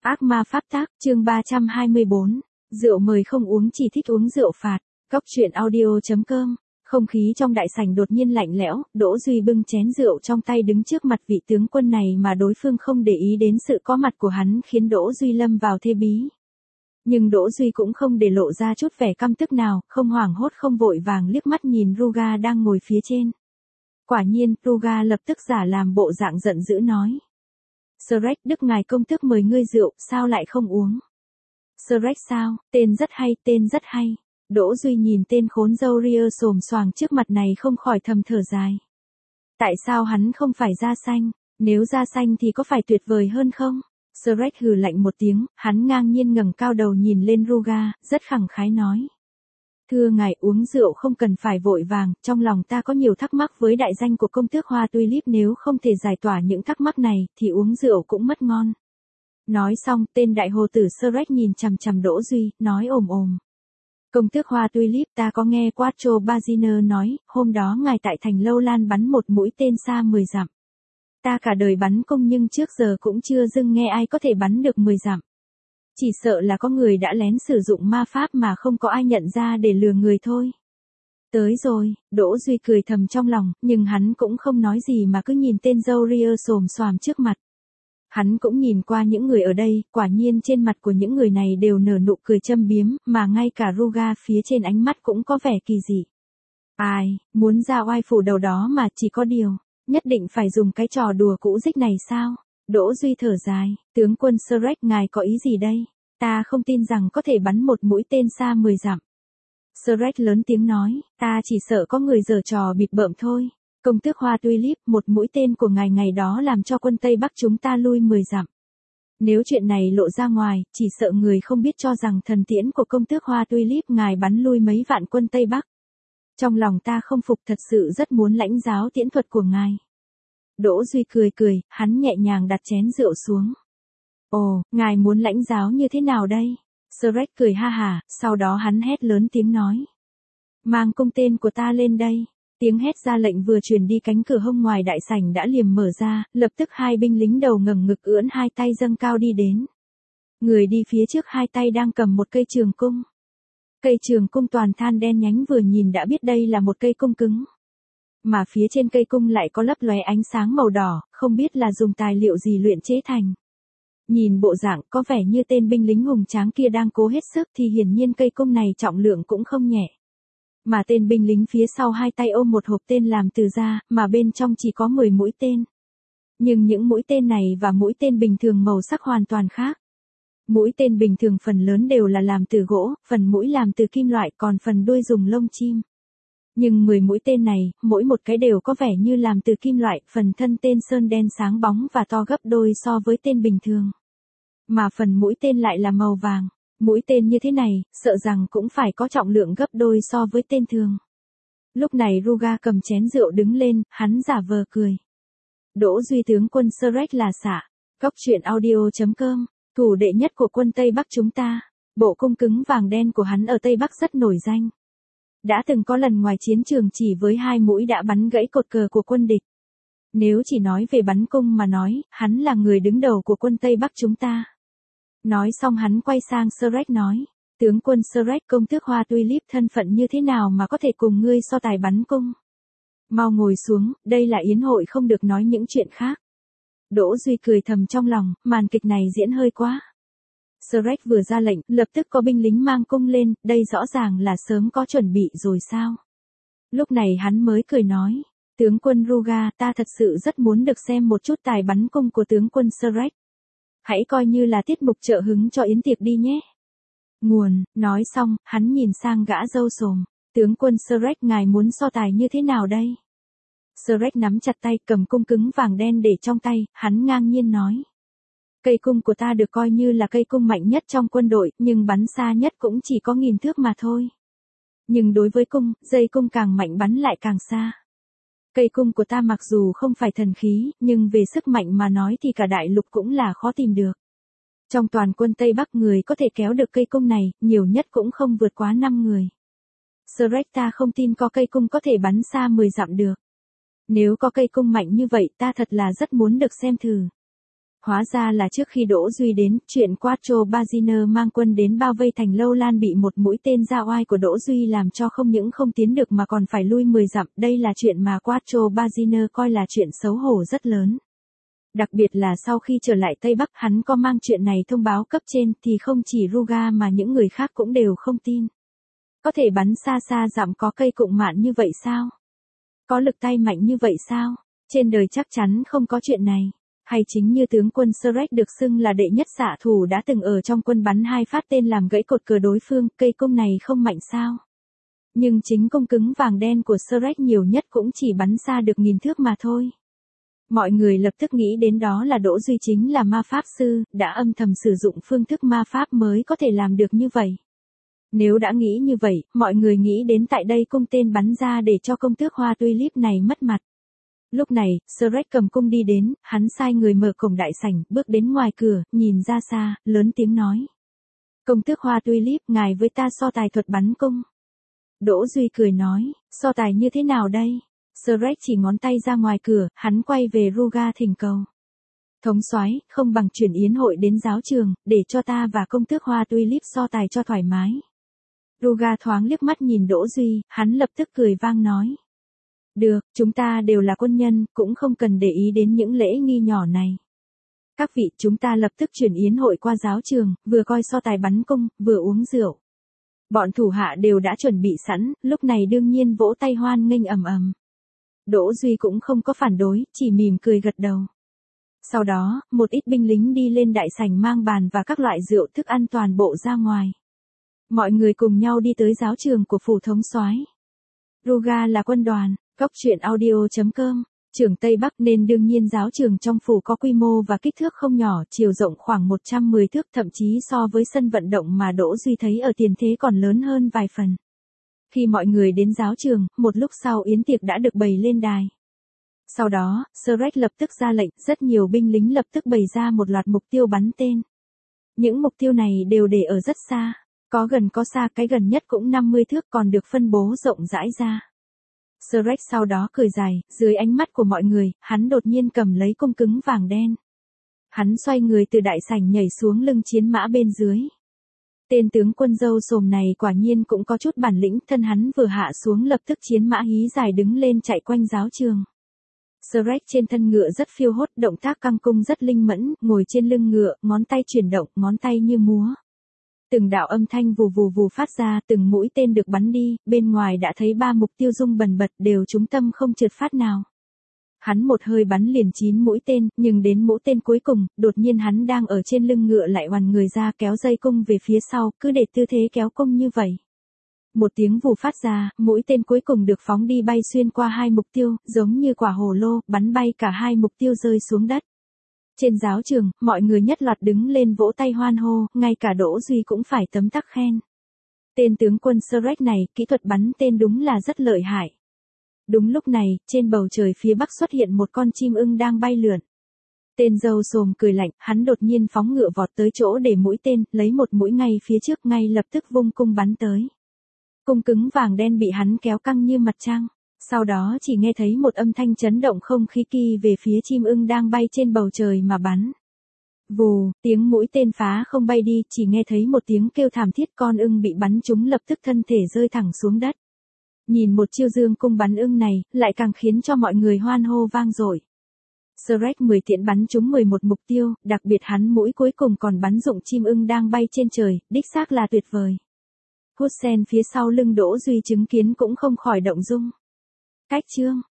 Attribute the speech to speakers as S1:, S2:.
S1: Ác ma pháp tác, chương 324. Rượu mời không uống, chỉ thích uống rượu phạt. Góc truyện audio.com. Không khí trong đại sảnh đột nhiên lạnh lẽo, Đỗ Duy bưng chén rượu trong tay đứng trước mặt vị tướng quân này mà đối phương không để ý đến sự có mặt của hắn khiến Đỗ Duy lâm vào thế bí. Nhưng Đỗ Duy cũng không để lộ ra chút vẻ căm tức nào, không hoảng hốt không vội vàng liếc mắt nhìn Ruga đang ngồi phía trên. Quả nhiên, Ruga lập tức giả làm bộ dạng giận dữ nói. Shrek, Đức ngài công tước mời ngươi rượu, sao lại không uống? Shrek sao, tên rất hay, tên rất hay. Đỗ Duy nhìn tên khốn râu ria xồm xoàng trước mặt này không khỏi thầm thở dài. Tại sao hắn không phải da xanh? Nếu da xanh thì có phải tuyệt vời hơn không? Shrek hừ lạnh một tiếng, hắn ngang nhiên ngẩng cao đầu nhìn lên Ruga, rất khẳng khái nói. Thưa ngài, uống rượu không cần phải vội vàng, trong lòng ta có nhiều thắc mắc với đại danh của công tước Hoa Tulip, nếu không thể giải tỏa những thắc mắc này, thì uống rượu cũng mất ngon. Nói xong, tên đại hồ tử Shrek nhìn chằm chằm Đỗ Duy, nói ồm ồm. Công tước Hoa Tulip, ta có nghe Quattro Bazziner nói, hôm đó ngài tại thành Lâu Lan bắn một mũi tên xa 10 dặm. Ta cả đời bắn cung nhưng trước giờ cũng chưa dưng nghe ai có thể bắn được 10 dặm. Chỉ sợ là có người đã lén sử dụng ma pháp mà không có ai nhận ra để lừa người thôi. Tới rồi, Đỗ Duy cười thầm trong lòng, nhưng hắn cũng không nói gì mà cứ nhìn tên râu ria xồm xoàm trước mặt. Hắn cũng nhìn qua những người ở đây, quả nhiên trên mặt của những người này đều nở nụ cười châm biếm, mà ngay cả Ruga phía trên ánh mắt cũng có vẻ kỳ dị. Ai, muốn ra oai phủ đầu đó mà chỉ có điều, nhất định phải dùng cái trò đùa cũ dích này sao? Đỗ Duy thở dài, tướng quân Shrek, ngài có ý gì đây? Ta không tin rằng có thể bắn một mũi tên xa 10 dặm. Shrek lớn tiếng nói, ta chỉ sợ có người giở trò bịp bợm thôi. Công tước Hoa Tulip, một mũi tên của ngài ngày đó làm cho quân Tây Bắc chúng ta lui 10 dặm. Nếu chuyện này lộ ra ngoài, chỉ sợ người không biết cho rằng thần tiễn của công tước Hoa Tulip ngài bắn lui mấy vạn quân Tây Bắc. Trong lòng ta không phục, thật sự rất muốn lãnh giáo tiễn thuật của ngài. Đỗ Duy cười cười, hắn nhẹ nhàng đặt chén rượu xuống. Ồ, ngài muốn lãnh giáo như thế nào đây? Shrek cười ha hả, sau đó hắn hét lớn tiếng nói. Mang cung tên của ta lên đây. Tiếng hét ra lệnh vừa truyền đi, cánh cửa hông ngoài đại sảnh đã liềm mở ra, lập tức hai binh lính đầu ngẩng ngực ưỡn hai tay dâng cao đi đến. Người đi phía trước hai tay đang cầm một cây trường cung. Cây trường cung toàn than đen nhánh, vừa nhìn đã biết đây là một cây cung cứng. Mà phía trên cây cung lại có lấp lóe ánh sáng màu đỏ, không biết là dùng tài liệu gì luyện chế thành. Nhìn bộ dạng có vẻ như tên binh lính hùng tráng kia đang cố hết sức, thì hiển nhiên cây cung này trọng lượng cũng không nhẹ. Mà tên binh lính phía sau hai tay ôm một hộp tên làm từ da, mà bên trong chỉ có 10 mũi tên. Nhưng những mũi tên này và mũi tên bình thường màu sắc hoàn toàn khác. Mũi tên bình thường phần lớn đều là làm từ gỗ, phần mũi làm từ kim loại, còn phần đuôi dùng lông chim. Nhưng 10 mũi tên này, mỗi một cái đều có vẻ như làm từ kim loại, phần thân tên sơn đen sáng bóng và to gấp đôi so với tên bình thường. Mà phần mũi tên lại là màu vàng. Mũi tên như thế này, sợ rằng cũng phải có trọng lượng gấp đôi so với tên thường. Lúc này Ruga cầm chén rượu đứng lên, hắn giả vờ cười. Đỗ Duy, tướng quân Shrek là xạ. Góc truyện audio.com. Thủ đệ nhất của quân Tây Bắc chúng ta. Bộ cung cứng vàng đen của hắn ở Tây Bắc rất nổi danh. Đã từng có lần ngoài chiến trường chỉ với 2 mũi đã bắn gãy cột cờ của quân địch. Nếu chỉ nói về bắn cung mà nói, hắn là người đứng đầu của quân Tây Bắc chúng ta. Nói xong hắn quay sang Shrek nói, tướng quân Shrek, công tước Hoa Tulip thân phận như thế nào mà có thể cùng ngươi so tài bắn cung? Mau ngồi xuống, đây là yến hội không được nói những chuyện khác. Đỗ Duy cười thầm trong lòng, màn kịch này diễn hơi quá. Shrek vừa ra lệnh, lập tức có binh lính mang cung lên, đây rõ ràng là sớm có chuẩn bị rồi sao? Lúc này hắn mới cười nói, tướng quân Ruga, ta thật sự rất muốn được xem một chút tài bắn cung của tướng quân Shrek. Hãy coi như là tiết mục trợ hứng cho yến tiệc đi nhé. Nguồn, nói xong, hắn nhìn sang gã râu xồm. Tướng quân Shrek, ngài muốn so tài như thế nào đây? Shrek nắm chặt tay, cầm cung cứng vàng đen để trong tay, hắn ngang nhiên nói. Cây cung của ta được coi như là cây cung mạnh nhất trong quân đội, nhưng bắn xa nhất cũng chỉ có 1000 thước mà thôi. Nhưng đối với cung, dây cung càng mạnh bắn lại càng xa. Cây cung của ta mặc dù không phải thần khí, nhưng về sức mạnh mà nói thì cả đại lục cũng là khó tìm được. Trong toàn quân Tây Bắc người có thể kéo được cây cung này, nhiều nhất cũng không vượt quá 5 người. Shrek, ta không tin có cây cung có thể bắn xa 10 dặm được. Nếu có cây cung mạnh như vậy ta thật là rất muốn được xem thử. Hóa ra là trước khi Đỗ Duy đến, chuyện Quattro Baziner mang quân đến bao vây thành Lâu Lan bị một mũi tên ra oai của Đỗ Duy làm cho không những không tiến được mà còn phải lui 10 dặm. Đây là chuyện mà Quattro Baziner coi là chuyện xấu hổ rất lớn. Đặc biệt là sau khi trở lại Tây Bắc hắn có mang chuyện này thông báo cấp trên thì không chỉ Ruga mà những người khác cũng đều không tin. Có thể bắn xa xa dặm có cây cụng mạn như vậy sao? Có lực tay mạnh như vậy sao? Trên đời chắc chắn không có chuyện này. Hay chính như tướng quân Shrek được xưng là đệ nhất xạ thủ đã từng ở trong quân bắn 2 phát tên làm gãy cột cờ đối phương, cây cung này không mạnh sao? Nhưng chính cung cứng vàng đen của Shrek nhiều nhất cũng chỉ bắn xa được 1000 thước mà thôi. Mọi người lập tức nghĩ đến đó là Đỗ Duy chính là ma pháp sư, đã âm thầm sử dụng phương thức ma pháp mới có thể làm được như vậy. Nếu đã nghĩ như vậy, mọi người nghĩ đến tại đây cung tên bắn ra để cho công tước Hoa Tulip này mất mặt. Lúc này, Shrek cầm cung đi đến, hắn sai người mở cổng đại sảnh, bước đến ngoài cửa, nhìn ra xa, lớn tiếng nói. Công tước Hoa Tulip, ngài với ta so tài thuật bắn cung. Đỗ Duy cười nói, so tài như thế nào đây? Shrek chỉ ngón tay ra ngoài cửa, hắn quay về Ruga thỉnh cầu. Thống soái, không bằng chuyển yến hội đến giáo trường, để cho ta và công tước Hoa Tulip so tài cho thoải mái. Ruga thoáng liếc mắt nhìn Đỗ Duy, hắn lập tức cười vang nói. Được, chúng ta đều là quân nhân, cũng không cần để ý đến những lễ nghi nhỏ này. Các vị, chúng ta lập tức chuyển yến hội qua giáo trường, vừa coi so tài bắn cung, vừa uống rượu. Bọn thủ hạ đều đã chuẩn bị sẵn, lúc này đương nhiên vỗ tay hoan nghênh ầm ầm. Đỗ Duy cũng không có phản đối, chỉ mỉm cười gật đầu. Sau đó, một ít binh lính đi lên đại sảnh mang bàn và các loại rượu thức ăn toàn bộ ra ngoài. Mọi người cùng nhau đi tới giáo trường của phủ thống soái. Ruga là quân đoàn, góc truyện audio.com, trưởng Tây Bắc nên đương nhiên giáo trường trong phủ có quy mô và kích thước không nhỏ, chiều rộng khoảng 110 thước thậm chí so với sân vận động mà Đỗ Duy thấy ở tiền thế còn lớn hơn vài phần. Khi mọi người đến giáo trường, một lúc sau yến tiệc đã được bày lên đài. Sau đó, Shrek lập tức ra lệnh, rất nhiều binh lính lập tức bày ra một loạt mục tiêu bắn tên. Những mục tiêu này đều để ở rất xa, có gần có xa, cái gần nhất cũng 50 thước còn được phân bố rộng rãi ra. Shrek sau đó cười dài, dưới ánh mắt của mọi người, hắn đột nhiên cầm lấy cung cứng vàng đen. Hắn xoay người từ đại sảnh nhảy xuống lưng chiến mã bên dưới. Tên tướng quân râu xồm này quả nhiên cũng có chút bản lĩnh, thân hắn vừa hạ xuống lập tức chiến mã hí dài đứng lên chạy quanh giáo trường. Shrek trên thân ngựa rất phiêu hốt, động tác căng cung rất linh mẫn, ngồi trên lưng ngựa, ngón tay chuyển động, ngón tay như múa. Từng đạo âm thanh vù vù vù phát ra, từng mũi tên được bắn đi, bên ngoài đã thấy 3 mục tiêu rung bần bật đều trúng tâm không trượt phát nào. Hắn một hơi bắn liền 9 mũi tên, nhưng đến mũi tên cuối cùng, đột nhiên hắn đang ở trên lưng ngựa lại oằn người ra kéo dây cung về phía sau, cứ để tư thế kéo cung như vậy. Một tiếng vù phát ra, mũi tên cuối cùng được phóng đi bay xuyên qua 2 mục tiêu, giống như quả hồ lô, bắn bay cả 2 mục tiêu rơi xuống đất. Trên giáo trường, mọi người nhất loạt đứng lên vỗ tay hoan hô, ngay cả Đỗ Duy cũng phải tấm tắc khen. Tên tướng quân Shrek này, kỹ thuật bắn tên đúng là rất lợi hại. Đúng lúc này, trên bầu trời phía bắc xuất hiện một con chim ưng đang bay lượn. Tên râu xồm cười lạnh, hắn đột nhiên phóng ngựa vọt tới chỗ để mũi tên, lấy một mũi ngay phía trước ngay lập tức vung cung bắn tới. Cung cứng vàng đen bị hắn kéo căng như mặt trăng. Sau đó chỉ nghe thấy một âm thanh chấn động không khí kỳ về phía chim ưng đang bay trên bầu trời mà bắn. Vù, tiếng mũi tên phá không bay đi, chỉ nghe thấy một tiếng kêu thảm thiết, con ưng bị bắn trúng lập tức thân thể rơi thẳng xuống đất. Nhìn một chiêu dương cung bắn ưng này, lại càng khiến cho mọi người hoan hô vang dội. Shrek 10 tiễn bắn trúng 11 mục tiêu, đặc biệt hắn mũi cuối cùng còn bắn dụng chim ưng đang bay trên trời, đích xác là tuyệt vời. Hussein phía sau lưng Đỗ Duy chứng kiến cũng không khỏi động dung. Cách chương